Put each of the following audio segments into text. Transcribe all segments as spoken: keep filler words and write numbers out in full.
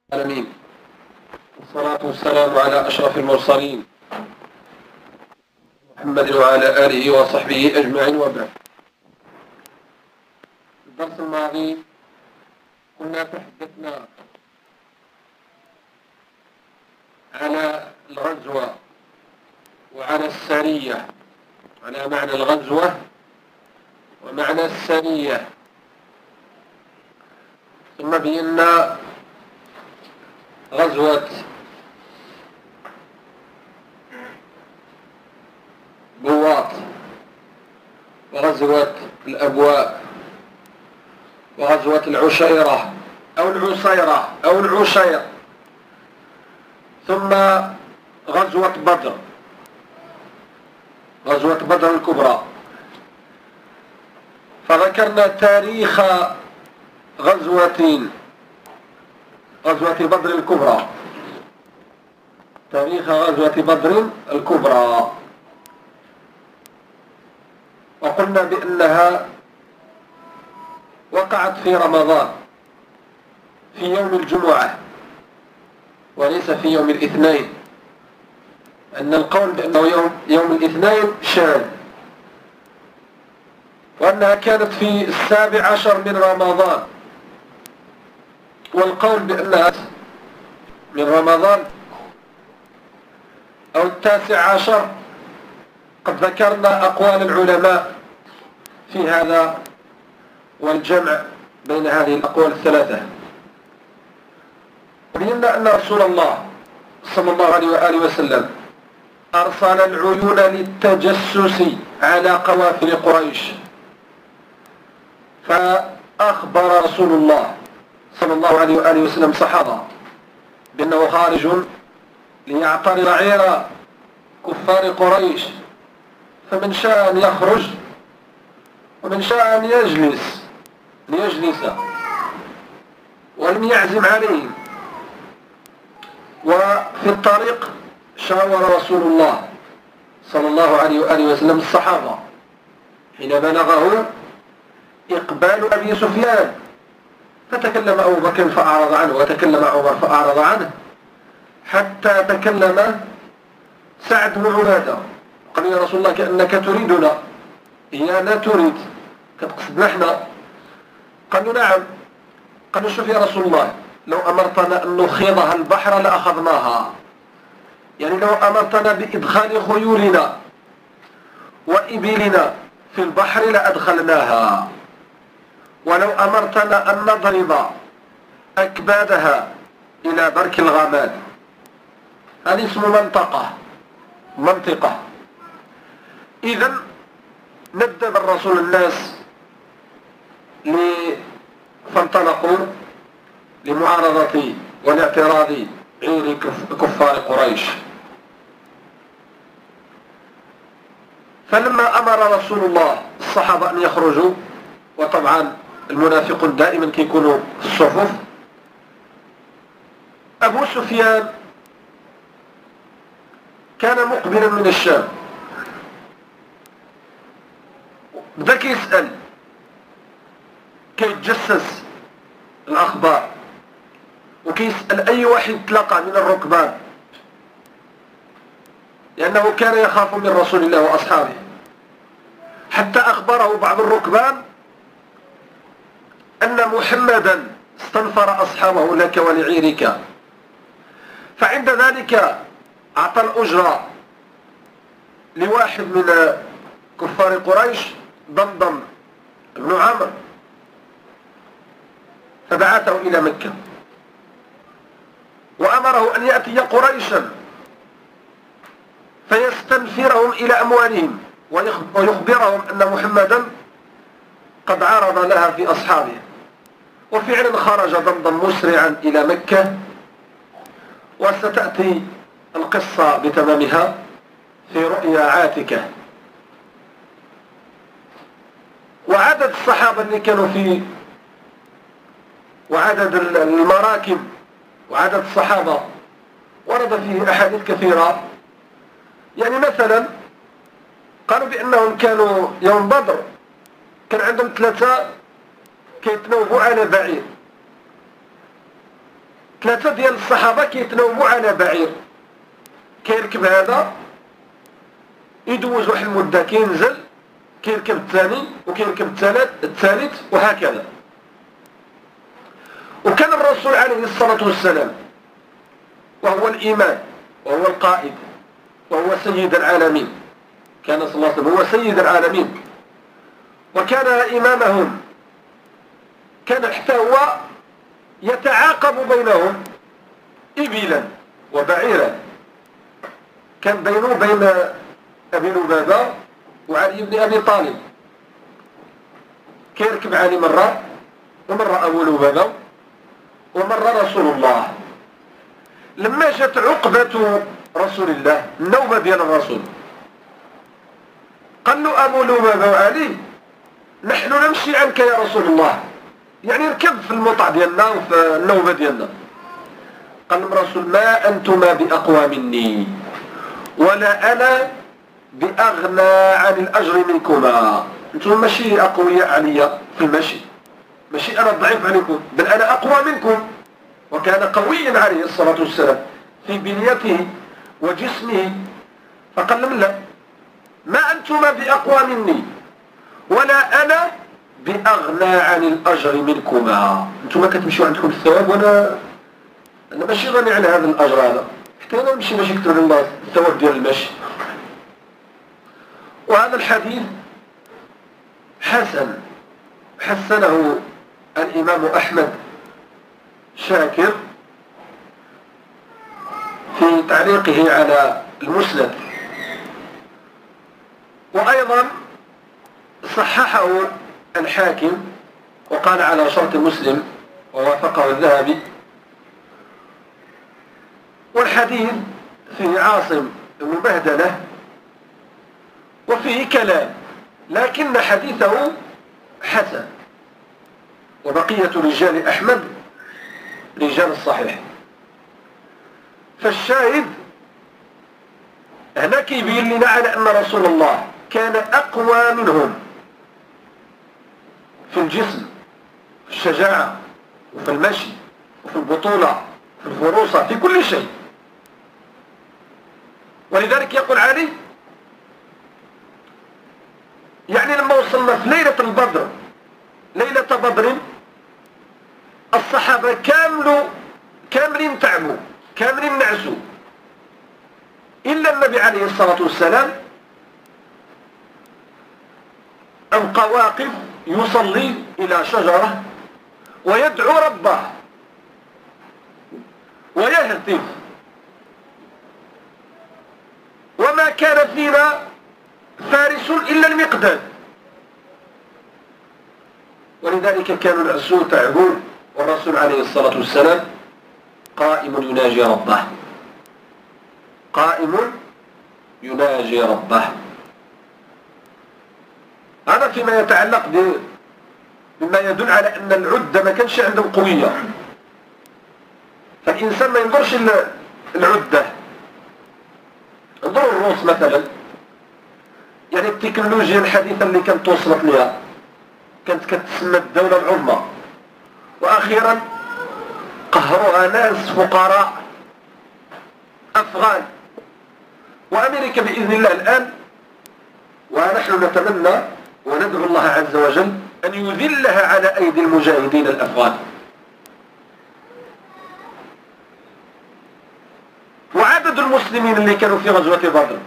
العالمين، والصلاة والسلام على أشرف المرسلين محمد وعلى آله وصحبه أجمعين، وبعد. في الدرس الماضي كنا تحدثنا على الغزوة وعلى السرية، على معنى الغزوة ومعنى السرية، ثم بينا غزوة بواط وغزوة الأبواء وغزوة العشيرة أو العصيرة أو العشير، ثم غزوة بدر، غزوة بدر الكبرى. فذكرنا تاريخ غزوة غزوة بدر الكبرى، تاريخ غزوة بدر الكبرى، وقلنا بأنها وقعت في رمضان في يوم الجمعة وليس في يوم الاثنين، أن القول بأنه يوم, يوم الاثنين شاذ، وأنها كانت في السابع عشر من رمضان، والقول بأنها من رمضان أو التاسع عشر قد ذكرنا أقوال العلماء في هذا والجمع بين هذه الأقوال الثلاثة. بينا أن رسول الله صلى الله عليه وآله وسلم أرسل العيون للتجسس على قوافل قريش، فأخبر رسول الله صلى الله عليه وآله وسلم صحابة بأنه خارج ليعترض عير كفار قريش، فمن شاء أن يخرج ومن شاء أن يجلس ليجلس ولم يعزم عليهم. وفي الطريق شاور رسول الله صلى الله عليه وآله وسلم الصحابة حين بلغه إقبال أبي سفيان، فتكلم أبو بكر فأعرض عنه، وتكلم عمر فأعرض عنه، حتى تكلم سعد بن عبادة قال: يا رسول الله كأنك تريدنا. هي لا تريد، كتقصدنا احنا. قالوا: نعم. قالوا: شوف يا رسول الله، لو أمرتنا أن نخيضها البحر لأخذناها، يعني لو أمرتنا بإدخال خيولنا وإبلنا في البحر لأدخلناها، ولو أمرتنا أن نضرب أكبادها إلى برك الغماد. هذه اسم منطقة منطقة إذن ندب الرسول الناس فانطلقوا لمعارضة والاعتراض عير كفار قريش. فلما أمر رسول الله الصحابة أن يخرجوا، وطبعا المنافقون دائما كيكونوا في الصفوف، أبو سفيان كان مقبلا من الشام، بدا كيسأل كيتجسس الأخبار، وكيسأل أي واحد تلقى من الركبان، لأنه كان يخاف من رسول الله وأصحابه، حتى أخبره بعض الركبان أن محمدا استنفر أصحابه لك ولعيرك. فعند ذلك أعطى الأجرة لواحد من كفار قريش، ضمضم بن عمرو، فبعثه إلى مكة، وأمره أن يأتي قريشا فيستنفرهم إلى أموالهم، ويخبرهم أن محمدا قد عرض لها في أصحابه. وفعلا خرج ضمضم مسرعا إلى مكة، وستأتي القصة بتمامها في رؤيا عاتكة. وعدد الصحابة اللي كانوا في وعدد المراكب وعدد الصحابة ورد فيه أحاديث كثيرة. يعني مثلا قالوا بأنهم كانوا يوم بدر كان عندهم ثلاثة كيتنوبوا على بعير، ثلاثة ديال الصحابة كيتناوبوا على بعير، كيركب هذا يدوز واحد المدة كينزل كيركب الثاني وكيركب الثالث الثالث وهكذا. وكان الرسول عليه الصلاة والسلام وهو الإمام وهو القائد وهو سيد العالمين، كان صلى الله عليه وسلم هو سيد العالمين وكان إمامهم، كان حتى هو يتعاقب بينهم إبلا وبعيرا، كان بينه وبين أبي لبابة وعلي بن أبي طالب، كيركب علي مرة ومرة أبو لبابة ومرة رسول الله. لما جت عقبة رسول الله النوبة ديال الرسول قال له أبو لبابة وعلي نحن نمشي عنك يا رسول الله، يعني ركب في المطع ديالنا وفي النوبة ديالنا. قال لهم الرسول ما أنتما بأقوى مني ولا أنا بأغنى عن الأجر منكما، أنتم ماشي أقوياء عليا في المشي، ماشي أنا ضعيف عليكم، بل أنا أقوى منكم. وكان قويا عليه الصلاة والسلام في بنيته وجسمه، فقال لهم لا، ما أنتما بأقوى مني ولا أنا بأغنى عن الأجر منكما، أنتما كتمشيو عندكم الثواب وأنا أنا ماشي غني عن هذا الأجر هذا، حتى أنا نمشي باش يكتب الله الثواب ديال المشي. وهذا الحديث حسن حسنه الإمام أحمد شاكر في تعليقه على المسند، وأيضا صححه الحاكم وقال على شرط مسلم ووافقه الذهبي. والحديث فيه عاصم بن بهدلة وفيه كلام، لكن حديثه حسن، وبقية رجال أحمد رجال الصحيح. فالشاهد هنا كيبين لنا على أن رسول الله كان أقوى منهم في الجسم، في الشجاعة وفي المشي وفي البطولة في الفروسة، في كل شيء. ولذلك يقول علي يعني لما وصلنا في ليلة البدر، ليلة بدر، الصحابة كاملوا كاملين تعبوا كاملين نعسوا، إلا النبي عليه الصلاة والسلام أبقى واقف يصلي إلى شجرة ويدعو ربه ويهتف، وما كان فينا فارس إلا المقداد. ولذلك كانوا العسو تعبون والرسول عليه الصلاة والسلام قائم يناجي ربه، قائم يناجي ربه. هذا فيما يتعلق بما يدل على أن العدة ما كانش عندهم قوية، فالإنسان ما ينظرش العدة، انظروا الروس مثلا، يعني التكنولوجيا الحديثة اللي كانت توصلت لها كانت كتسمى الدولة العظمى، وأخيرا قهروها ناس فقراء أفغان، وأمريكا بإذن الله الآن، ونحن نتمنى وندعو الله عز وجل أن يذلها على أيدي المجاهدين الأفغان. وعدد المسلمين اللي كانوا في غزوة بدر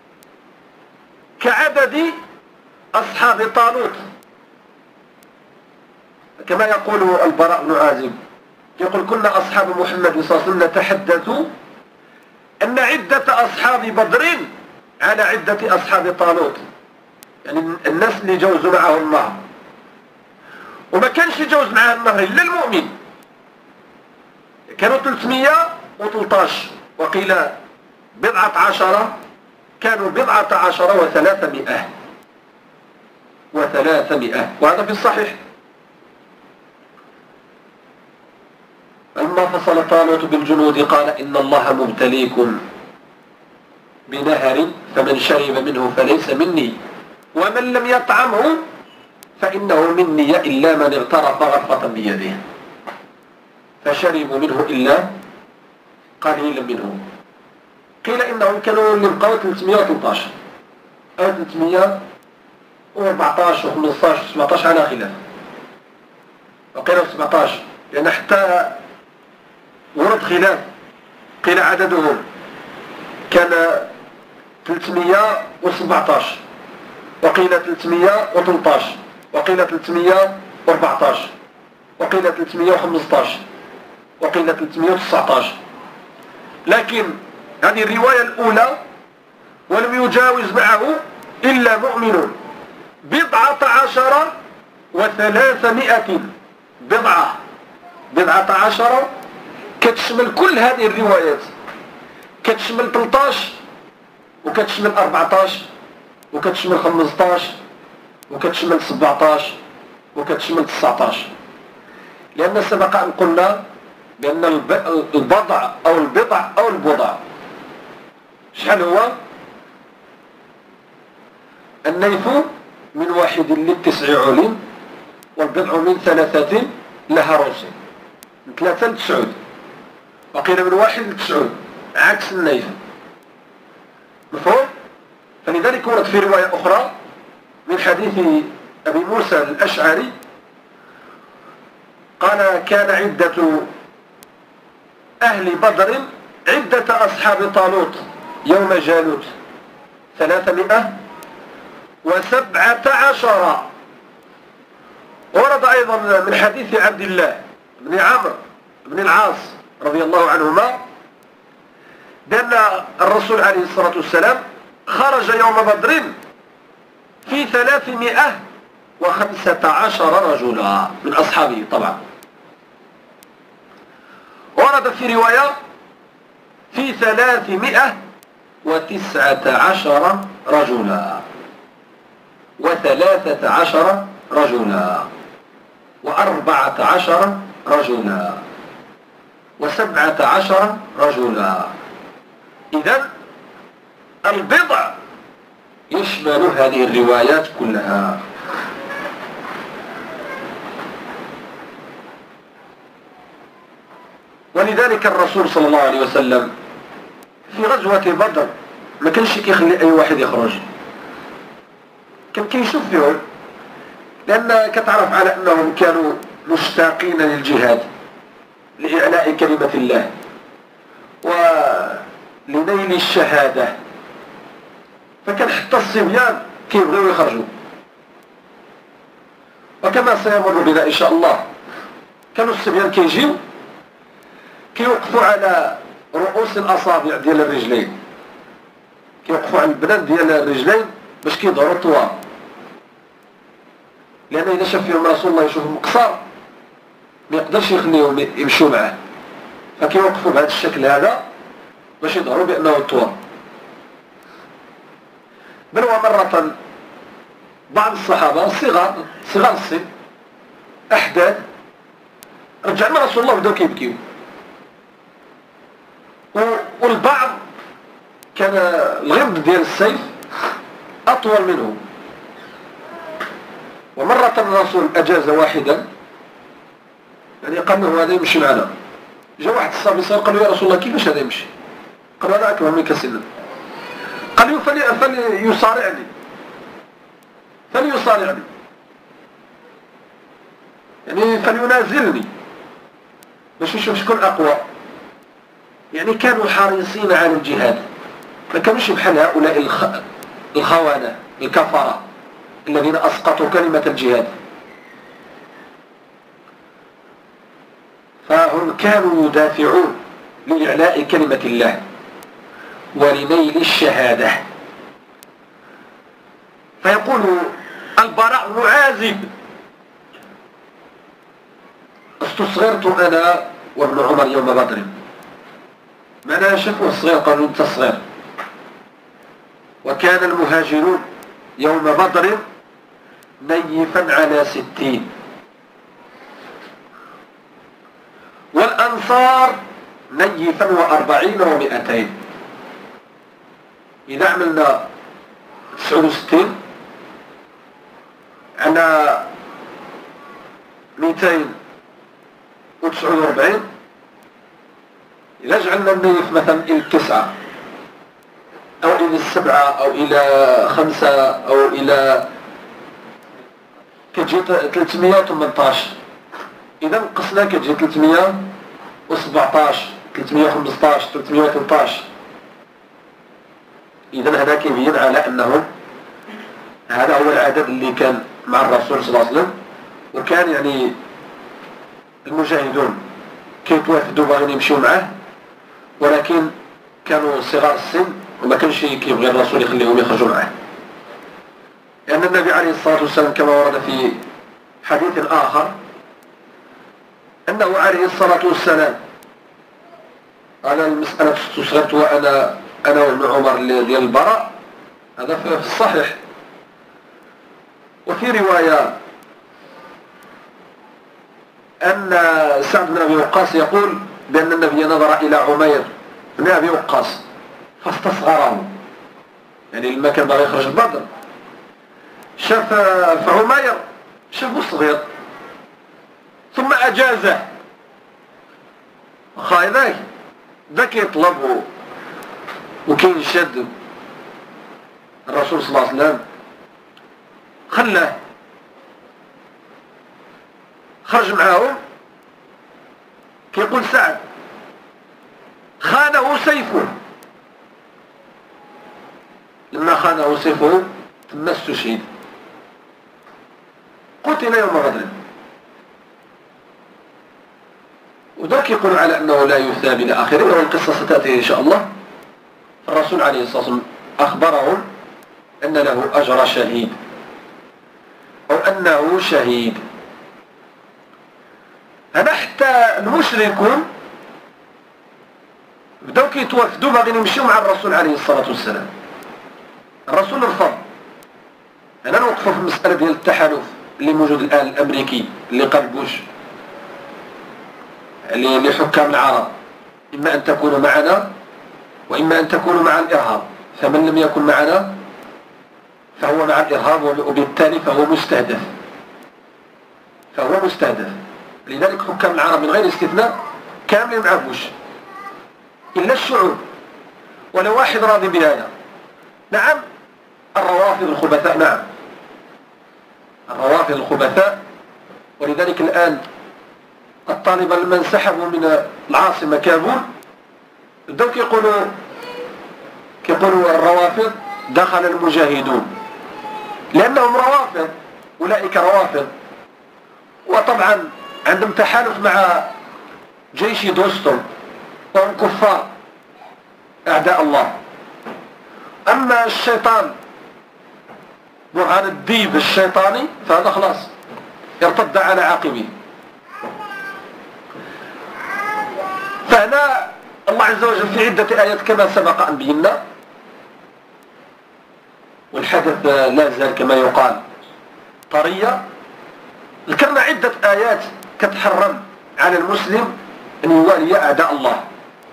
كعدد أصحاب طالوت، كما يقول البراء بن عازب، يقول كنا أصحاب محمد صلى الله عليه وسلم نتحدث أن عدة أصحاب بدر على عدة أصحاب طالوت، يعني الناس اللي جوزوا معه النهر، وما كانش يجوز معه النهر إلا المؤمن، كانوا ثلاثمائة وثلاثة عشر وقيل بضعة عشرة، كانوا بضعة عشر وثلاثمائة وثلاثمائة، وهذا في الصحيح. لما فصل طالوت بالجنود قال إن الله مبتليكم بنهر فمن شرب منه فليس مني ومن لم يطعمه فإنه مني إلا من اغترف غرفة بيده. فشربوا منه إلا قليلا منه. قيل إنهم كانوا اللي بقوا ثلاثمائة وثلاثة عشر أو ثلاثمائة وأربعة عشر و15 و17 على خلاف، وقيل سبعة عشر لأن حتى ورد خلاف، قيل عددهم كان ثلاثمائة وسبعة عشر، وقيل ثلاثمائة وثلاثة عشر، وقيل ثلاثمائة وأربعة عشر، وقيل ثلاثمائة وخمسة عشر، وقيل ثلاثمائة وتسعة عشر. لكن هذه الرواية الأولى ولم يجاوز معه إلا مؤمن بضعة عشر وثلاثمائة. بضعة بضعة عشر كتشمل كل هذه الروايات، كتشمل ثلاثة عشر وكتشمل أربعة عشر وكتشمل خمسة عشر وكتشمل سبعة عشر وكتشمل تسعة عشر. لأن سبق أن قلنا بأن البضع أو البضع أو البضع شحال هو؟ النيف من واحد للتسع علم، والبضع من ثلاثة لها رسم، من ثلاثة لتسعود، وقيل من واحد لتسعود عكس النيف. مفهوم؟ فلذلك ورد في رواية أخرى من حديث أبي موسى الأشعري قال: كان عدة أهل بدر عدة أصحاب طالوت يوم جالوت ثلاثمائة وسبعة عشر. ورد أيضا من حديث عبد الله بن عمرو بن العاص رضي الله عنهما بأن الرسول عليه الصلاة والسلام خرج يوم بدر في ثلاثمائة وخمسة عشر رجلا من أصحابه. طبعا ورد في رواية في ثلاثمائة وتسعة عشر رجلا وثلاثة عشر رجلا وأربعة عشر رجلا وسبعة عشر رجلا. إذن البضع يشمل هذه الروايات كلها. ولذلك الرسول صلى الله عليه وسلم في غزوة بدر ما كانش كيخلي أي واحد يخرج، كان كيشوف فيهم، لأن كتعرف على أنهم كانوا مشتاقين للجهاد لإعلاء كلمة الله ولنيل الشهادة، فكان حتى الصبيان كيبغيو يخرجوا. وكما سيمر بنا إن شاء الله كانوا الصبيان كيجيو كيوقفوا على رؤوس الأصابع ديال الرجلين، كيوقفوا على البنان ديال الرجلين باش كيظهروا الطوال، لأن إذا شاف فيهم رسول الله يشوفهم قصار ما يقدرش يخليهم يمشوا معاه، فكيوقفوا بهذا الشكل هذا باش يظهروا بأنه طوال. بل ومرة بعض الصحابة صغار صغار السن أحداث رجعنا رسول الله بداو كيبكيو، والبعض كان الغمد ديال السيف أطول منه. ومرة الرسول أجاز واحدا، يعني قال له هذا يمشي معنا. جاء واحد الصحابي صغير قال له: يا رسول الله كيفاش هذا يمشي؟ قال: هذا أكبر منك سنا. قال له: فليصارعني فليصارعني يعني فلينازلني باش يشوف شكون أقوى. يعني كانوا حريصين على الجهاد، ما كانوش بحال هؤلاء الخ... الخونة الكفرة الذين أسقطوا كلمة الجهاد. فهم كانوا يدافعون لإعلاء كلمة الله ولنيل الشهادة. فيقول البراء بن عازب: استصغرت أنا وابن عمر يوم بدر. معناها شافوه الصغير قالوا: انت صغير. وكان المهاجرون يوم بدر نيفا على ستين، والأنصار نيفا وأربعين ومئتين. إذا عملنا تسعة وستين على مئتين وتسعة وأربعين إذا جعلنا النيف مثلا إلى التسعة أو إلى السبعة أو إلى خمسة أو إلى كتجي ثلاثمية وثمنطاش، إذا نقصنا كتجي ثلاثمية وسبعطاش، ثلاثمية وخمسطاش، ثلاثمية وثلاثطاش. إذا هذا كيبين على أنه هذا هو العدد اللي كان مع الرسول صلى الله عليه وسلم. وكان يعني المجاهدون كيتوافدوا باغيين يمشيو معاه، ولكن كانوا صغار السن وما كانش كيبغي الرسول يخليهم يخرجوا معاه، لأن النبي عليه الصلاة والسلام كما ورد في حديث آخر أنه عليه الصلاة والسلام قال المسألة استصغرت وأنا أنا وابن عمر ديال البراء، هذا في الصحيح. وفي رواية أن سعد بن أبي وقاص يقول بأن النبي نظر إلى عمير بن أبي وقاص فاستصغره، يعني لما كان باغي يخرج البدر شاف في عمير شافه صغير ثم أجازه، واخا ذاك ذاك يطلب وكينشد الرسول صلى الله عليه وسلم خلاه خرج معاهم. كيقول سعد خانه سيفه، لما خانه سيفه ثم استشهد قتل يوم بدر. وذاك يقول على أنه لا يثاب إلى آخره، والقصة ستأتي إن شاء الله. الرسول عليه الصلاة والسلام أخبرهم أن له أجر شهيد أو أنه شهيد. هذا حتى المشركون بداو كيتوافدوا باغيين يمشيو مع الرسول عليه الصلاة والسلام. الرسول رفض. أنا نوقفوا في المسألة ديال التحالف اللي موجود الآن الأمريكي اللي قال بوش لحكام العرب، إما أن تكونوا معنا وإما أن تكونوا مع الإرهاب، فمن لم يكن معنا فهو مع الإرهاب وبالتالي فهو مستهدف فهو مستهدف لذلك حكام العرب من غير استثناء كاملين مع بوش إلا الشعوب، ولا واحد راضي بهذا. نعم الروافض الخبثاء، نعم الروافض الخبثاء. ولذلك الآن الطالبة لما انسحبوا من العاصمة كابول بداو كيقولوا كيقولوا الروافض دخل المجاهدون، لأنهم روافض، أولئك روافض، وطبعا عندهم تحالف مع جيش دوستون وهم كفار أعداء الله. أما الشيطان برهان الديب الشيطاني فهذا خلاص ارتد على عاقبه. فهنا الله عز وجل في عدة آيات كما سبق أن بينا، والحدث لا زال كما يقال طرية، ذكرنا عدة آيات كتحرم على المسلم أن يوالي أعداء الله.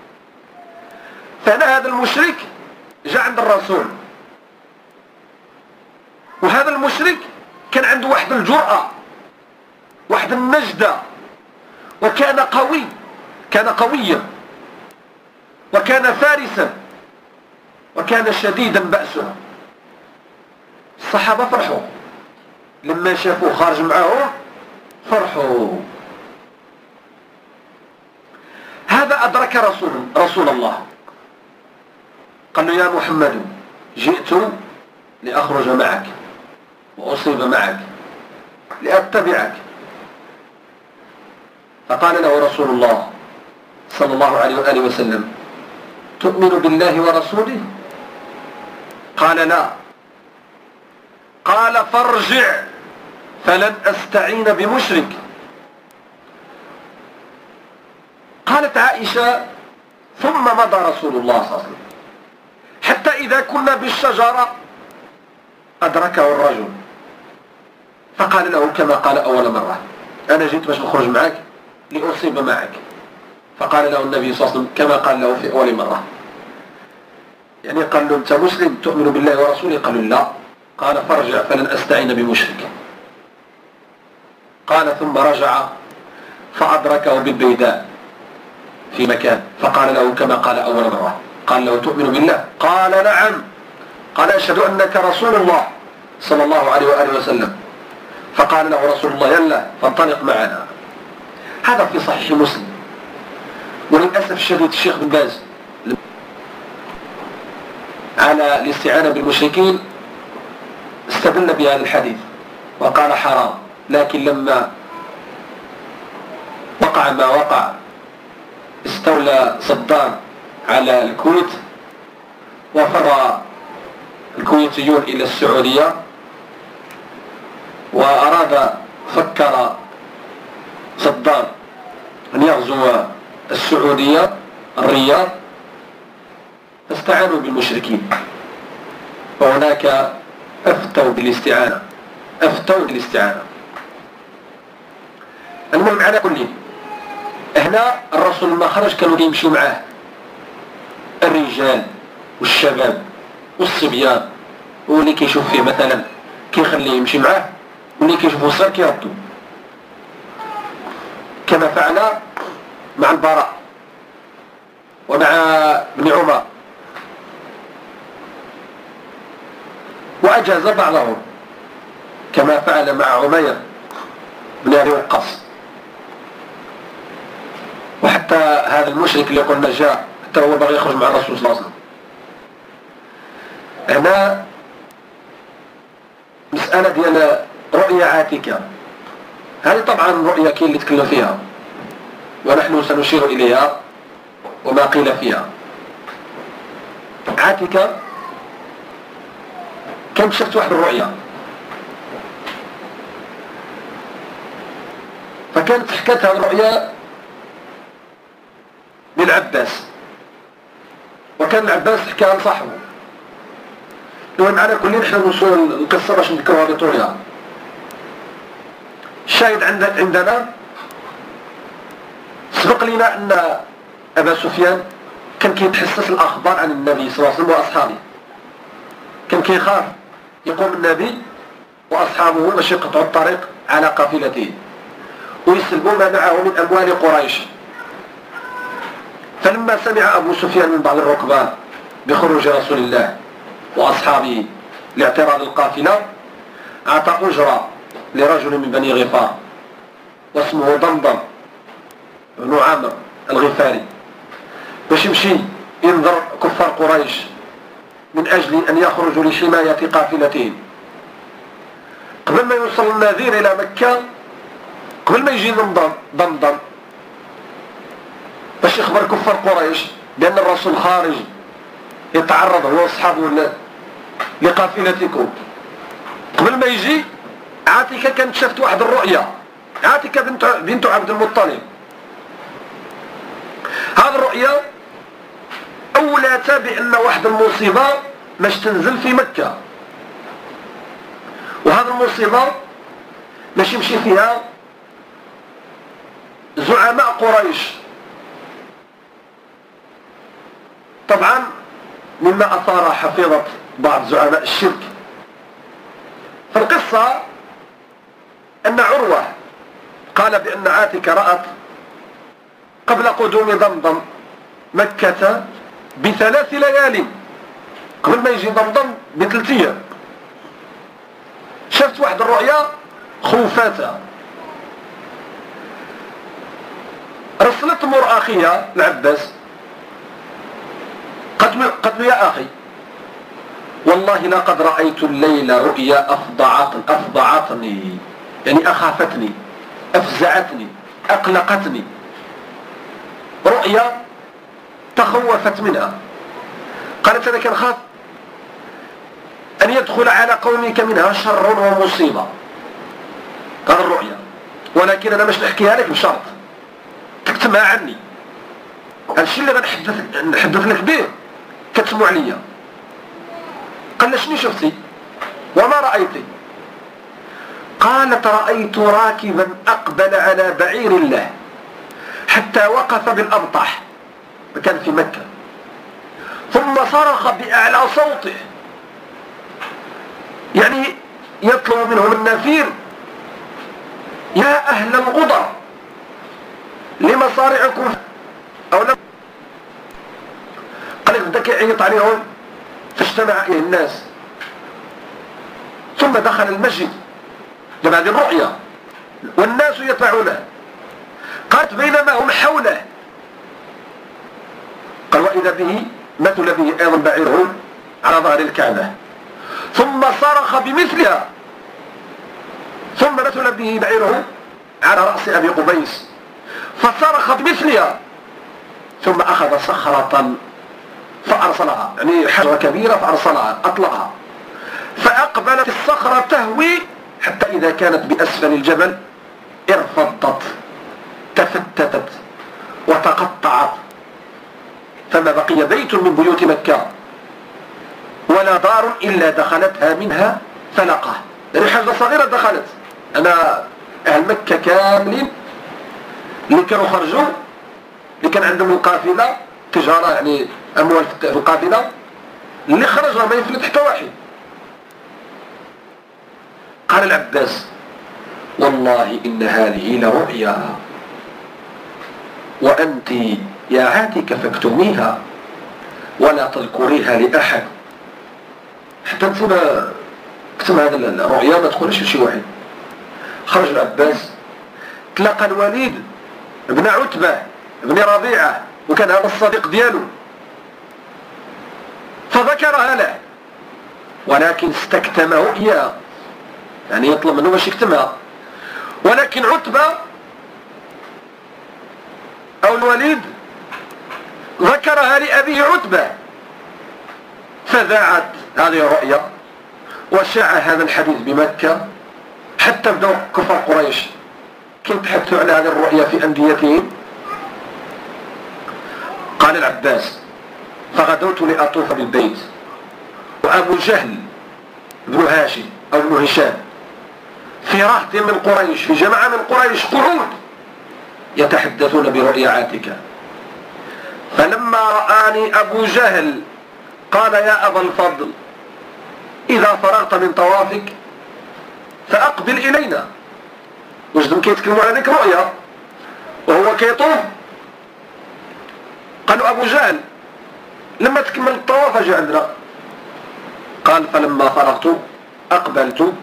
فهنا هذا المشرك جاء عند الرسول، وهذا المشرك كان عنده واحد الجرأة واحد النجدة، وكان قوي كان قويا وكان فارسا وكان شديدا بأسه. الصحابة فرحوا لما شافوا خارج معهم، فرحوا. هذا أدرك رسول رسول الله، قال له يا محمد جئت لأخرج معك وأصيب معك لأتبعك. فقال له رسول الله صلى الله عليه وآله وسلم تؤمن بالله ورسوله؟ قال لا. قال فارجع فلن أستعين بمشرك. قالت عائشة ثم مضى رسول الله صلى الله عليه وسلم حتى إذا كنا بالشجرة أدركه الرجل فقال له كما قال أول مرة أنا جيت باش أخرج معك لأصيب معك. فقال له النبي صلى الله عليه وسلم كما قال له في أول مرة، يعني قال له أنت مسلم تؤمن بالله ورسوله؟ قالوا لا. قال فارجع فلن أستعين بمشرك. قال ثم رجع فأدركه بالبيداء في مكان، فقال له كما قال أول مرة، قال له تؤمن بالله؟ قال نعم. قال أشهد أنك رسول الله صلى الله عليه وآله وسلم. فقال له رسول الله يلا فانطلق معنا. هذا في صحيح مسلم. وللأسف الشديد الشيخ بن باز على الاستعانة بالمشركين استدل بهذا الحديث وقال حرام، لكن لما وقع ما وقع استولى صدام على الكويت وفر الكويتيون إلى السعودية، وأراد فكر صدام أن يغزو السعودية الرياض، فاستعانوا بالمشركين، وهناك أفتوا بالاستعانة أفتوا بالاستعانة المهم على كل هنا الرسول لما خرج كانوا يمشوا معاه الرجال والشباب والصبيان، واللي كيشوف فيه مثلا كيخليه يمشي معاه، واللي كيشوفه صغير كيردو، كما فعل مع البراء ومع ابن عمر، وأجاز بعضهم كما فعل مع عمير بن أبي وقاص. وحتى هذا المشرك اللي قلنا جاء حتى هو بغى يخرج مع الرسول صلى الله عليه وسلم. هنا مسألة ديال رؤية عاتكة، هذه طبعا رؤية كاين اللي تكلم فيها ونحن سنشير إليها وما قيل فيها. عاتكة كانت شفت واحد الرؤية، فكانت حكت هذه الرؤية للعباس، وكان العباس حكاها لصاحبه. المهم على كل نحن نوصل القصة باش نذكرها بطولها. الشاهد عندنا سبق لنا أن أبا سفيان كان كيتحسس الأخبار عن النبي صلى الله عليه وسلم وأصحابه، كان كيخاف يقوم النبي وأصحابه باش يقطعوا الطريق على قافلته ويسلبوا ما معه من أموال قريش. فلما سمع أبو سفيان من بعض الركبان بخروج رسول الله وأصحابه لاعتراض القافلة، أعطى أجرة لرجل من بني غفار واسمه ضمضم بن عامر الغفاري باش يمشي ينظر كفار قريش من أجل أن يخرجوا لحماية قافلتهم. قبل ما يوصل النذير إلى مكة، قبل ما يجي ضمضم ضمضم باش يخبر كفار قريش بأن الرسول خارج يتعرض هو واصحابه لقافلتكم، قبل ما يجي عاتكة كانت شافت واحد الرؤيا، عاتكة بنت بنت عبد المطلب. هذه الرؤيا أولى بأن واحد المصيبة مش تنزل في مكة، وهذه المصيبة مش يمشي فيها زعماء قريش. طبعا مما أثار حفيظة بعض زعماء الشرك. فالقصة أن عروة قال بأن عاتكة رأت قبل قدوم ضمضم مكة بثلاث ليال، قبل ما يجي ضمضم بثلاث أيام، شفت واحد الرؤيا خوفاتها. رسلت مر أخيها العباس، قالت له يا أخي والله لقد رأيت الليلة رؤيا أفضعت أفضعتني، يعني أخافتني أفزعتني أقلقتني، رؤيا تخوفت منها. قالت أنا كان خاف أن يدخل على قومك منها شر ومصيبة، هذا الرؤيا، ولكن أنا مش نحكيها لك بشرط تكتمها عني. هالشيء اللي غنحدث نحدث لك به كتموا عليا. قال شنو شفتي وما رأيتي؟ قالت رأيت راكبا أقبل على بعير الله حتى وقف بالأبطح، مكان في مكة، ثم صرخ بأعلى صوته، يعني يطلب منهم النفير يا أهل الغدر لمصارعكم أو قال لك بدا كيعيط عليهم فاجتمع إليه الناس، ثم دخل المسجد جاب هذه الرؤيا والناس يتبعونه. قالت بينما هم حوله قال وإذا به مثل به أيضا بعيره على ظهر الكعبة، ثم صرخ بمثلها، ثم مثل به بعيره على رأس أبي قبيس فصرخ بمثلها، ثم أخذ صخرة فأرسلها، يعني حجرة كبيرة فأرسلها أطلقها، فأقبلت الصخرة تهوي حتى إذا كانت بأسفل الجبل ارفضت تفتتت وتقطعت، فما بقي بيت من بيوت مكة ولا دار إلا دخلتها منها فلقة، يعني حاجة صغيرة دخلت. أنا أهل مكة كاملين اللي كانوا خرجوا اللي كان عندهم القافلة تجارة، يعني أموال في القافلة، اللي خرج ما يفلت حتى واحد. قال العباس والله إن هذه لرؤيا وأنت يا عاتك فاكتميها ولا تذكريها لأحد، حتى انت ما اكتم هذا الرؤيا ما تقولش لشي واحد. خرج العباس تلاقى الوليد ابن عتبة ابن ربيعة وكان هذا الصديق دياله، فذكرها له ولكن استكتمه إياه، يعني يطلب منه باش يكتمها، ولكن عتبة أو الوليد ذكرها لأبيه عتبة، فذاعت هذه الرؤيا وشاع هذا الحديث بمكة حتى بدأوا كفار قريش كيتحدثوا على هذه الرؤيا في أنديتهم. قال العباس فغدوت لأطوف بالبيت وأبو جهل بن هاشم أو بن هشام في رهط من قريش، في جماعة من قريش قعود يتحدثون برؤيا عاتكة. فلما رآني أبو جهل قال يا أبا الفضل إذا فرغت من طوافك فأقبل إلينا. وجدهم كيتكلموا على ذيك رؤيا وهو كيطوف. قالوا أبو جهل لما تكمل الطواف أجي عندنا. قال فلما فرغت أقبلت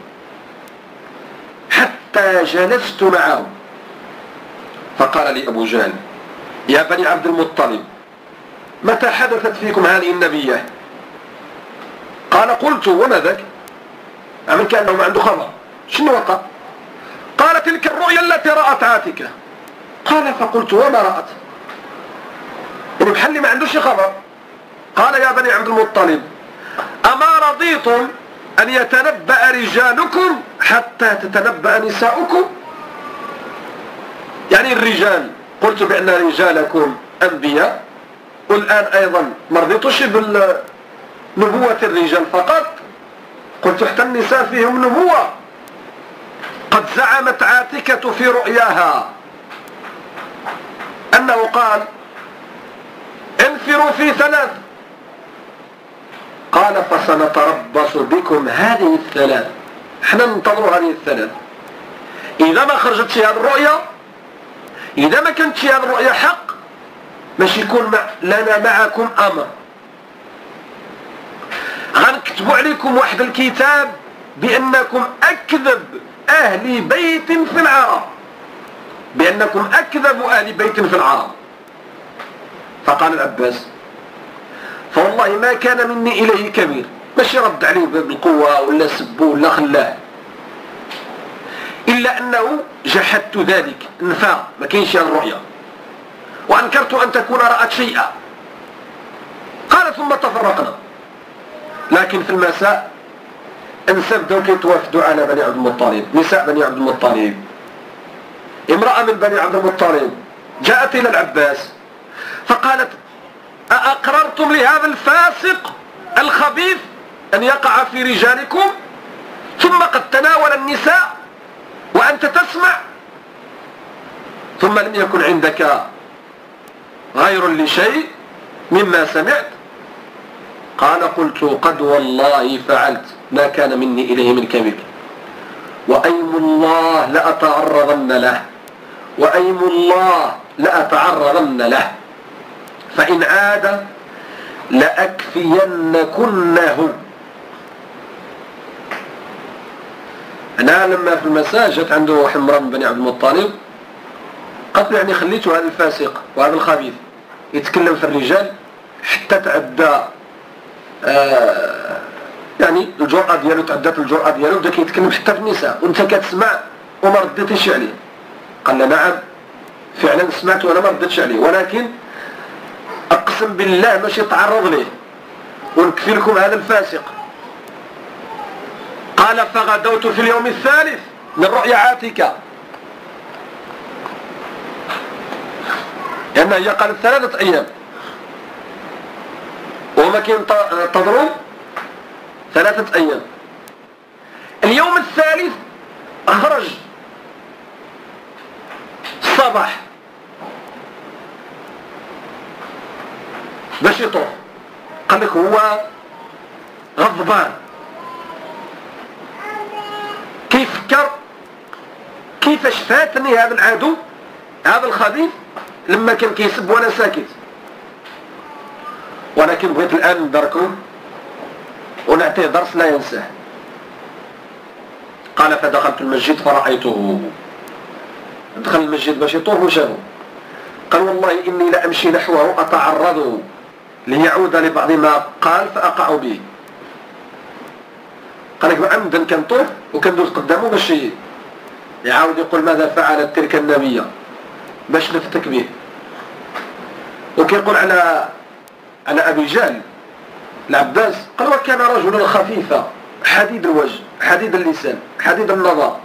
حتى جلست معه، فقال لي أبو جهل يا بني عبد المطلب متى حدثت فيكم هذه النبية؟ قال قلت وما ذاك؟ عمل كأنه ما عنده خبر. شنو وقع؟ قال تلك الرؤيا التي رأت عاتكة. قال فقلت وما رأت؟ يعني بحل ما عندوش خبر. قال يا بني عبد المطلب أما رضيتم أن يتنبأ رجالكم حتى تتنبأ نساؤكم؟ يعني الرجال قلت بأن رجالكم أنبياء، والآن أيضا ما رضيتوش بالنبوة الرجال فقط، قلت حتى النساء فيهم نبوة. قد زعمت عاتكة في رؤياها أنه قال انفروا في ثلاث. قال فسنتربص بكم هذه الثلاث، احنا ننتظروا هذه الثلاث. إذا ما خرجتش هذه الرؤيا، إذا ما كانتش هذه الرؤيا حق، باش يكون لنا معكم أمر، غنكتبوا عليكم واحد الكتاب بأنكم أكذب أهل بيت في العرب، بأنكم أكذب أهل بيت في العرب. فقال العباس فوالله ما كان مني إليه كبير، باش يرد عليه بالقوة ولا سبه ولا خلاه، إلا أنه جحدت ذلك، نفى ما كاينش هذه الرؤيا، وأنكرت أن تكون رأت شيئا. قال ثم تفرقنا، لكن في المساء انسى بداو كيتوافدوا على بني عبد المطلب، نساء بني عبد المطلب. امرأة من بني عبد المطلب جاءت إلى العباس فقالت أأقررتم لهذا الفاسق الخبيث أن يقع في رجالكم ثم قد تناول النساء وأنت تسمع، ثم لم يكن عندك غير لشيء مما سمعت؟ قال قلت قد والله فعلت ما كان مني إليه من كبير، وأيم الله لأتعرضن له، وأيم الله لأتعرضن له، فإن عاد لأكفينكنه. أنا لما في المساء جات عنده حمراء من بني عبد المطلب قالت له يعني خليته هذا الفاسق وهذا الخبيث يتكلم في الرجال حتى تعدى آه يعني الجرأة ديالو، تعدات الجرأة ديالو بدا كيتكلم حتى في النساء وانت كتسمع وما رديتش عليه. قال له نعم فعلا سمعت وانا ما رديتش عليه، ولكن اقسم بالله ماشي تعرض ليه ونكفي لكم هذا الفاسق. قال فغدوت في اليوم الثالث من رؤيا عاتكة، لأن هي قالت ثلاثة أيام وما كان تضرب ثلاثة أيام. اليوم الثالث خرج الصباح باش يطوف. قال لك هو غضبان كيفكر كيفاش فاتني هذا العدو هذا الخبيث لما كان كيسب وانا ساكت، ولكن بغيت الان ندركو ونعطيه درس لا ينساه. قال فدخلت المسجد فرأيته، دخل المسجد باش يطوف وشافه. قال والله اني لامشي نحوه اتعرض ليعود لبعض ما قال فاقع به. قال لك عمدا كنطوف وكندوز قدامه باش يعاود يقول ماذا فعلت تلك النبيه باش نفتك به. وكيقول على على ابي جهل العباس قال وكان رجلا خفيفا حديد الوجه حديد اللسان حديد النظر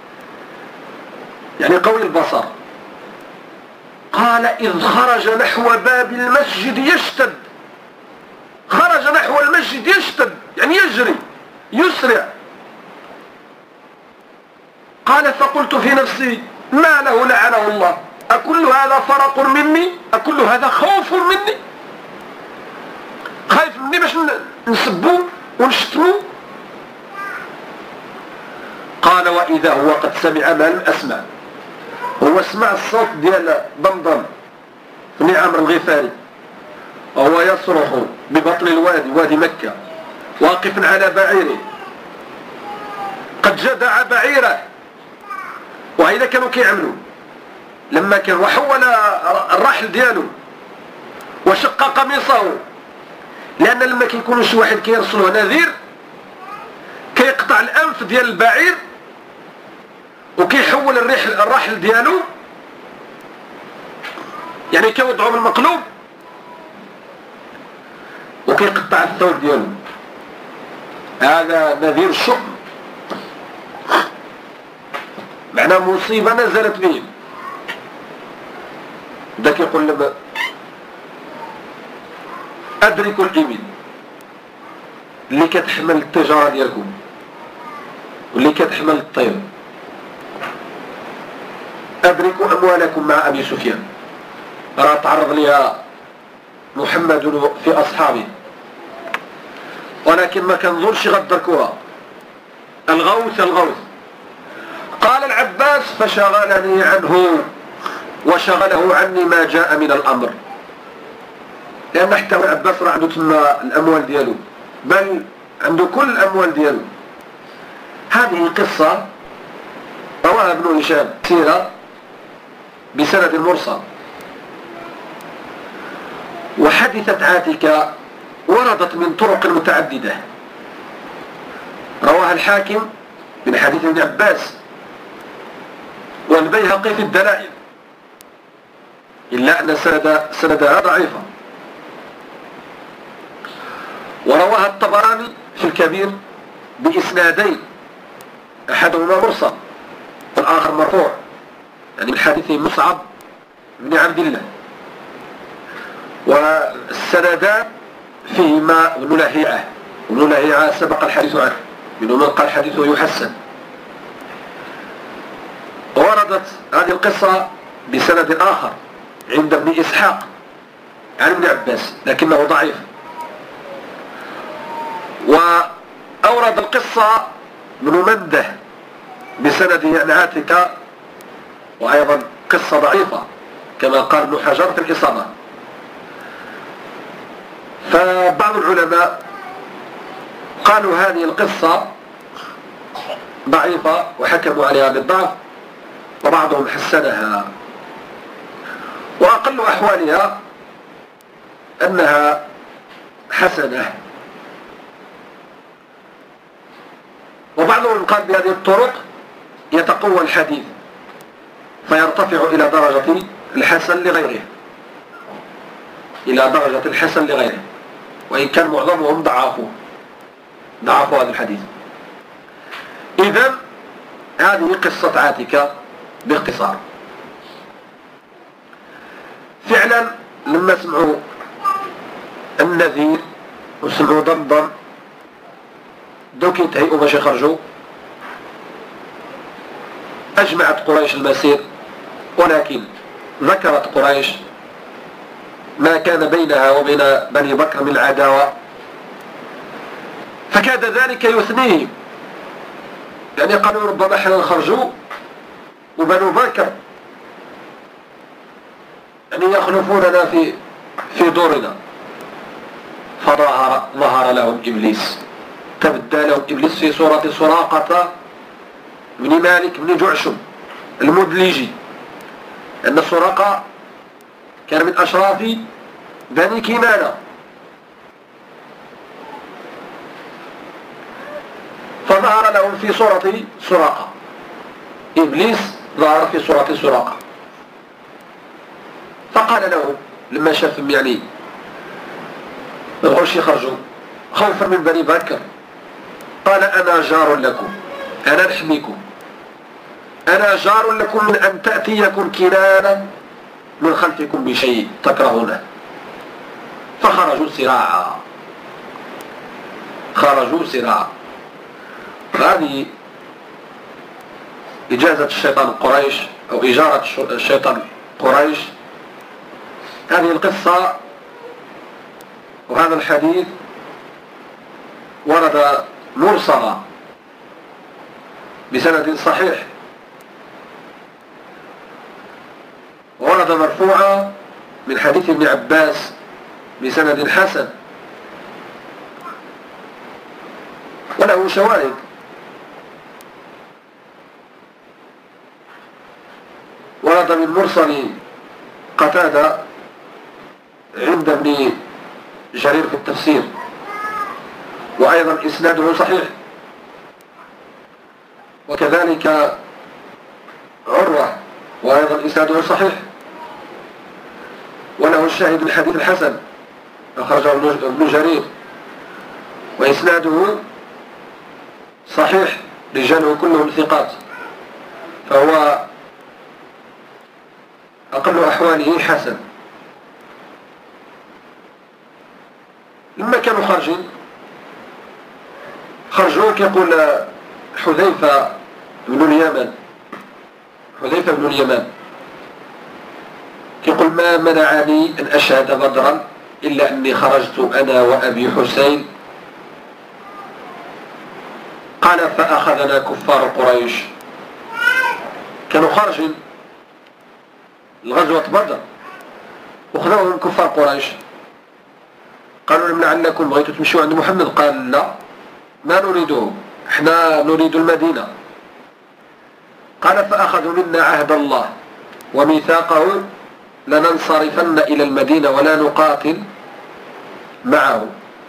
يعني قوي البصر. قال إذ خرج نحو باب المسجد يشتد، خرج نحو المسجد يشتد يعني يجري يسرع. قال فقلت في نفسي ما له لعنه الله، أكل هذا فرق مني، أكل هذا خوف مني، خايف مني باش نسبوه ونشتموه. قال وإذا هو قد سمع ما لم أسمع، هو سمع الصوت ديال ضمضم بن عمرو الغفاري وهو يصرخ ببطن الوادي وادي مكة واقف على بعيره قد جدع بعيره. وهذا كانوا كيعملوا لما كان وحول الرحل ديالو وشق قميصه، لأن لما كيكون شي واحد كيرسلوه نذير كيقطع الأنف ديال البعير وكيحول الرحل الرحل ديالو يعني كيوضعه بالمقلوب وكيقطع الثوب ديالو. هذا نذير الشؤم، معناه مصيبة نزلت بهم. دا كيقول لهم أدركوا الإبل اللي كتحمل التجارة ديالكم واللي كتحمل الطير، أدركوا أموالكم مع أبي سفيان، راه تعرض لها محمد في أصحابه ولكن ما كنظنش غدركوها. الغوث الغوث. قال العباس فشغلني عنه وشغله عني ما جاء من الأمر، لأن حتى العباس راه عنده تما الأموال ديالو، بل عنده كل الأموال ديالو. هذه قصة رواها ابن هشام سيرة بسند مرسل. وحدثت عاتكة وردت من طرق متعددة، رواها الحاكم من حديث ابن عباس والبيهقي في الدلائل، إلا أن سند سندها ضعيفة. ورواها الطبراني في الكبير بإسنادين، أحدهما مرسل والآخر مرفوع، يعني من حديث مصعب بن عبد الله. والسندان فيهما ابن لهيعة، ابن لهيعة سبق الحديث عنه، منهم من قال حديثه يحسن. وردت هذه القصة بسند آخر عند ابن إسحاق عن ابن عباس لكنه ضعيف. وأورد القصة ابن منده بسنده عن عاتكة وأيضا قصة ضعيفة كما قال ابن حجر في الإصابة. فبعض العلماء قالوا هذه القصة ضعيفة وحكموا عليها بالضعف، وبعضهم حسنها، وأقل أحوالها أنها حسنة. وبعضهم قال بهذه الطرق يتقوى الحديث فيرتفع إلى درجة الحسن لغيره، إلى درجة الحسن لغيره، وإن كان معظمهم ضعفوا ضعفوا هذا الحديث. إذن هذه قصة عاتكة باختصار. فعلا لما سمعوا النذير وسمعوا ضمضم دوك يتهيئوا باش يخرجوا، أجمعت قريش المسير، ولكن ذكرت قريش ما كان بينها وبين بني بكر من العداوة، فكاد ذلك يثنيهم، يعني قالوا ربما احنا نخرجوا وبنو بكر يعني يخلفوننا في في دورنا. فظهر ظهر لهم إبليس، تبدى لهم إبليس في صورة سراقة بن مالك بن جعشم المدلجي، أن سراقة كان من أشراف بني كنانة. فظهر لهم في صورة سراقة، إبليس ظهر في صورة سراقة، فقال له لما شافهم يعني ما بغوش يخرجوا خوفا من بني بكر، قال أنا جار لكم، أنا نحميكم، أنا جار لكم من أن تأتيكم كنانة من خلفكم بشيء تكرهونه. فخرجوا سراعا، خرجوا سراعا. هذه إجازة الشيطان قريش أو إجارة الشيطان قريش. هذه القصة وهذا الحديث ورد مرسلا بسند صحيح، ورد مرفوعا من حديث ابن عباس بسند حسن، وله شواهد. ورد من مرسل قتادة عند ابن جرير في التفسير، وأيضا إسناده صحيح، وكذلك عروة وأيضا إسناده صحيح، وله الشاهد الحديث الحسن أخرجه ابن جرير وإسناده صحيح، رجاله كلهم ثقات، فهو أقل أحواله حسن. لما كانوا خارجين خرجوا كيقول حذيفة بن اليمن حذيفة بن اليمان يقول ما منعني أن أشهد بدرا إلا أني خرجت أنا وأبي حسين. قال فأخذنا كفار قريش، كانوا خارجين الغزوة بدر وخذوهم كفار قريش، قالوا لهم لعلكم بغيتوا تمشوا عند محمد، قال لا ما نريده، احنا نريد المدينة. قال فأخذوا منا عهد الله وميثاقه لننصرفن إلى المدينة ولا نقاتل معه.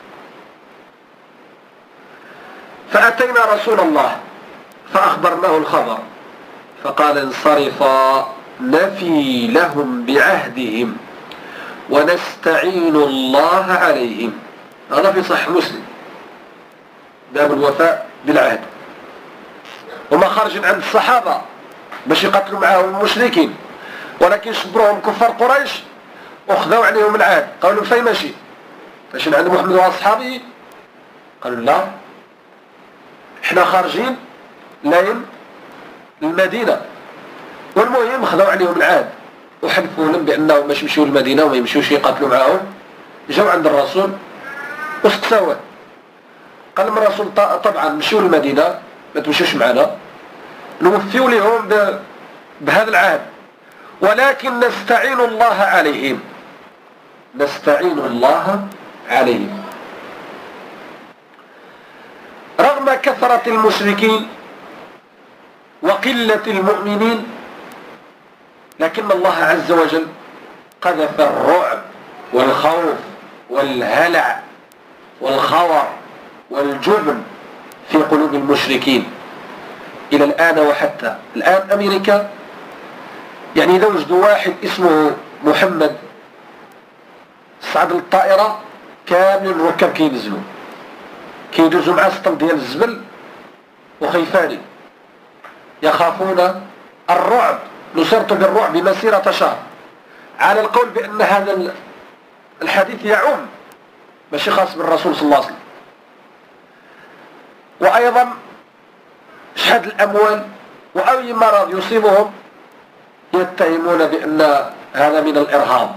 فأتينا رسول الله فأخبرناه الخبر، فقال انصرفا نفي لهم بعهدهم ونستعين الله عليهم. هذا في صحيح مسلم، باب الوفاء بالعهد. وما خرج عند الصحابة باش يقتلوا معهم المشركين، ولكن صبروهم كفار قريش وخذوا عليهم العهد. قالوا فين ماشي فاش عند محمد واصحابه؟ قالوا لا احنا خارجين لين المدينة، والمهم خذوا عليهم العهد وحلفوا لهم بأنهم باش يمشيوا المدينة وما يمشيوش يقاتلوا معهم. جاوا عند الرسول واستساوه، قال لهم الرسول طبعا مشيوا المدينة ما تمشوش معنا، نوفيوا لهم بهذا العهد، ولكن نستعين الله عليهم، نستعين الله عليهم. رغم كثرة المشركين وقلة المؤمنين، لكن الله عز وجل قذف الرعب والخوف والهلع والخور والجبن في قلوب المشركين إلى الآن. وحتى الآن أمريكا يعني إذا وجدوا واحد اسمه محمد صعد الطائرة كامل الركاب كينزلوا كيدوزوا معاه سطل ديال الزبل وخيفاني يخافون الرعب. نصرت بالرعب مسيرة شهر، على القول بأن هذا الحديث يعم ماشي خاص بالرسول صلى الله عليه وسلم. وأيضا شحذ الأموال وأي مرض يصيبهم يتهمون بأن هذا من الإرهاب،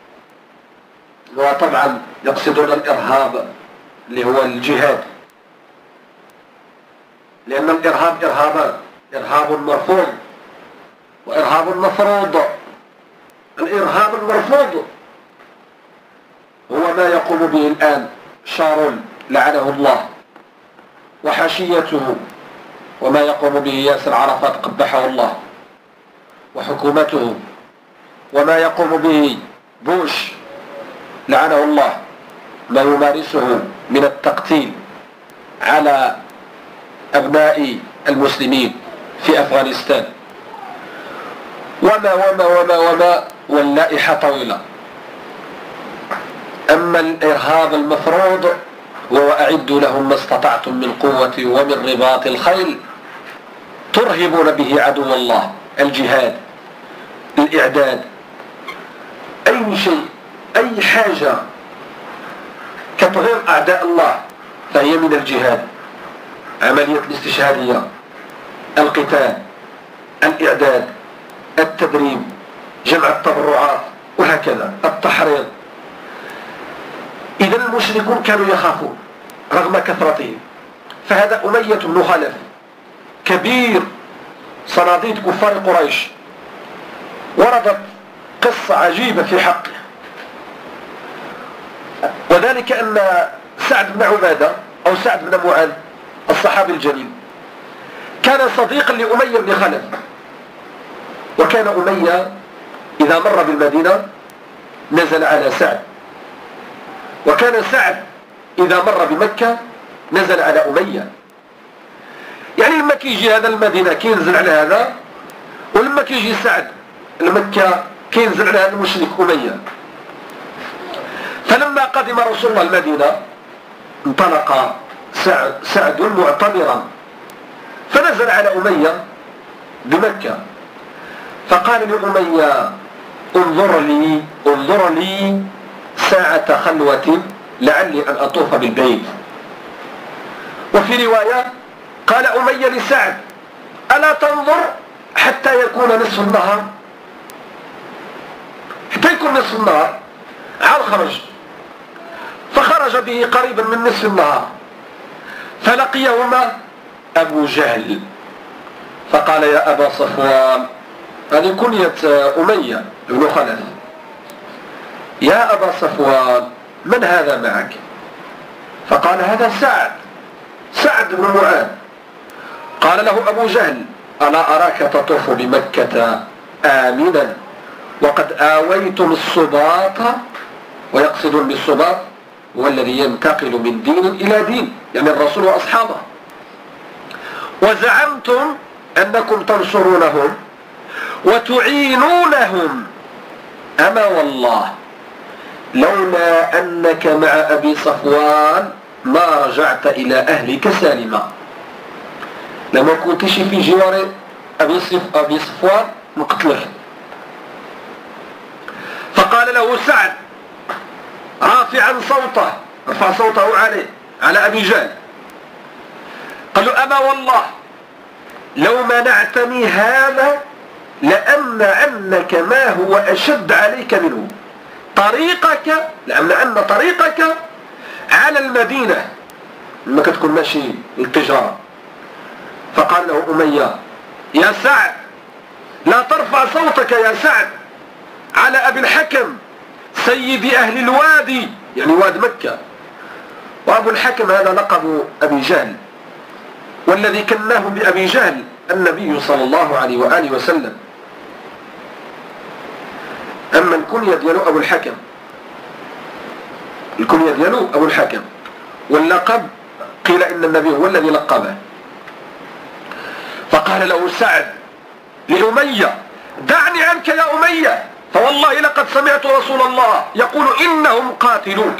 وطبعا يقصدون الإرهاب اللي هو الجهاد، لأن الإرهاب إرهابان: إرهاب مرفوض وإرهاب مفروض. الإرهاب المرفوض هو ما يقوم به الآن شارون لعنه الله وحاشيته، وما يقوم به ياسر عرفات قبحه الله وحكومته، وما يقوم به بوش لعنه الله، ما يمارسه من التقتيل على أبناء المسلمين في أفغانستان، وما وما وما وما واللائحة طويلة. أما الإرهاب المفروض هو أعدوا لهم ما استطعتم من قوة ومن رباط الخيل ترهبون به عدو الله. الجهاد، الإعداد، أي شيء، أي حاجة كتغير أعداء الله فهي من الجهاد. عملية الاستشهادية، القتال، الإعداد، التدريب، جمع التبرعات، وهكذا التحريض. إذا المشركون كانوا يخافون رغم كثرتهم. فهذا أمية بن خلف كبير صناديد كفار قريش، وردت قصة عجيبة في حقه، وذلك أن سعد بن عبادة أو سعد بن معاذ الصحابي الجليل كان صديقا لأمية بن خلف. وكان أمية إذا مر بالمدينة نزل على سعد، وكان سعد إذا مر بمكة نزل على أمية. يعني لما كيجي هذا المدينة كينزل على هذا، ولما كيجي سعد لمكة كينزل على هذا المشرك أمية. فلما قدم رسول الله المدينة انطلق سعد, سعد معتمرا، فنزل على أمية بمكة، فقال لأمية: انظر لي انظر لي ساعة خلوة لعلي أن أطوف بالبيت. وفي رواية قال أمية لسعد: ألا تنظر حتى يكون نصف النهار؟ حتى يكون نصف النهار. عاد خرج، فخرج به قريبا من نصف النهار، فلقيهما أبو جهل، فقال: يا أبا صفوان، هذه كنية أمية بن خلف، يا أبا صفوان من هذا معك؟ فقال: هذا سعد سعد بن معاذ. قال له أبو جهل: ألا أراك تطوف بمكة آمنا وقد آويتم الصباط، ويقصدون بالصباط هو الذي ينتقل من دين إلى دين، يعني الرسول وأصحابه، وزعمتم أنكم تنصرونهم وتعينونهم، أما والله لولا أنك مع أبي صفوان ما رجعت إلى أهلك سالما. لما كنتش في جوار أبي, صف أبي صفوان مقتلك. فقال له سعد رافعا صوته، رفع صوته عليه على أبي جهل، قال له: أما والله لو منعتني هذا لأمنعنك ما هو أشد عليك منه، طريقك، لأمنعن طريقك على المدينة لما كتكون ماشي التجارة. فقال له أمية: يا سعد لا ترفع صوتك يا سعد على أبي الحكم سيد أهل الوادي يعني واد مكة. وأبو الحكم هذا لقب أبي جهل، والذي كناه بأبي جهل النبي صلى الله عليه وآله وسلم. أما الكنية ديالو أبو الحكم، الكنية ديالو أبو الحكم، واللقب قيل إن النبي هو الذي لقبه. فقال له سعد لأمية: دعني عنك يا أمية، فوالله لقد سمعت رسول الله يقول إنهم قاتلوك.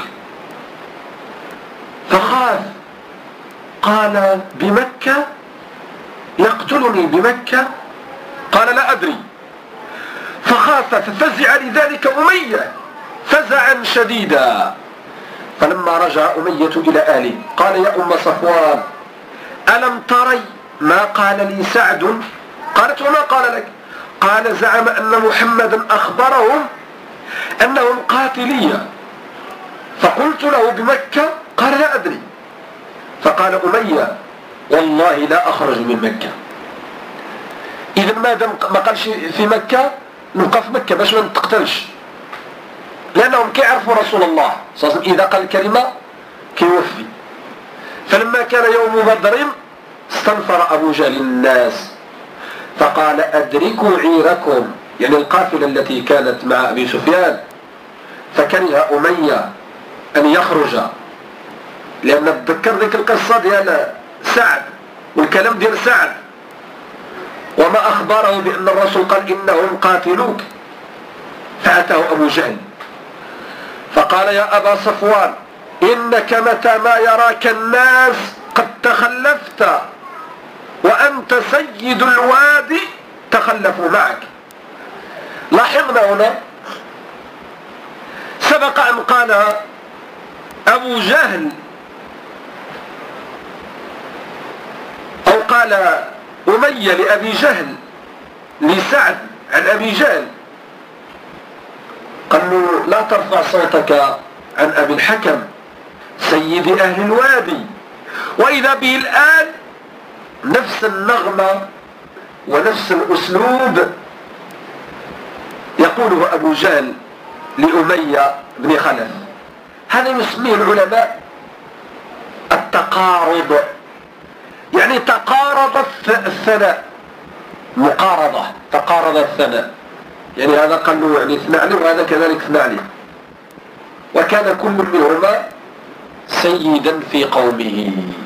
فخاف، قال: بمكة؟ يقتلني بمكة؟ قال: لا أدري. فخاف ففزع لذلك أمية فزعا شديدا. فلما رجع أمية إلى أهله قال: يا أم صفوان، ألم تري ما قال لي سعد؟ قالت: وما قال لك؟ قال: زعم أن محمدا أخبرهم أنهم قاتلية. فقلت له: بمكة؟ قال: لا أدري. فقال أمية: والله لا أخرج من مكة. إذا ما دام ما قالش في مكة نبقى في مكة باش ما نتقتلش، لأنهم كيعرفوا رسول الله صلى الله عليه وسلم إذا قال الكلمة كيوفي. فلما كان يوم بدر استنفر أبو جهل الناس فقال: أدركوا عيركم، يعني القافلة التي كانت مع أبي سفيان. فكره أمية أن يخرج، لأن تذكر ذيك القصة ديال سعد والكلام ديال سعد وما أخبره بأن الرسول قال إنهم قاتلوك. فأتاه أبو جهل فقال: يا أبا صفوان، إنك متى ما يراك الناس قد تخلفت وأنت سيد الوادي تخلفوا معك. لاحظنا هنا سبق أن قال أبو جهل أو قال أمية لأبي جهل لسعد عن أبي جهل، قال له: لا ترفع صوتك عن أبي الحكم سيد أهل الوادي. وإذا به الآن نفس النغمة ونفس الأسلوب يقوله أبو جهل لأمية بن خلف. هذا يسميه العلماء التقارض، يعني تقارض الثناء، مقارضة، تقارض الثناء، يعني هذا قال له يعني اثنى عليه وهذا كذلك اثنى عليه. وكان كل منهما سيدا في قومه.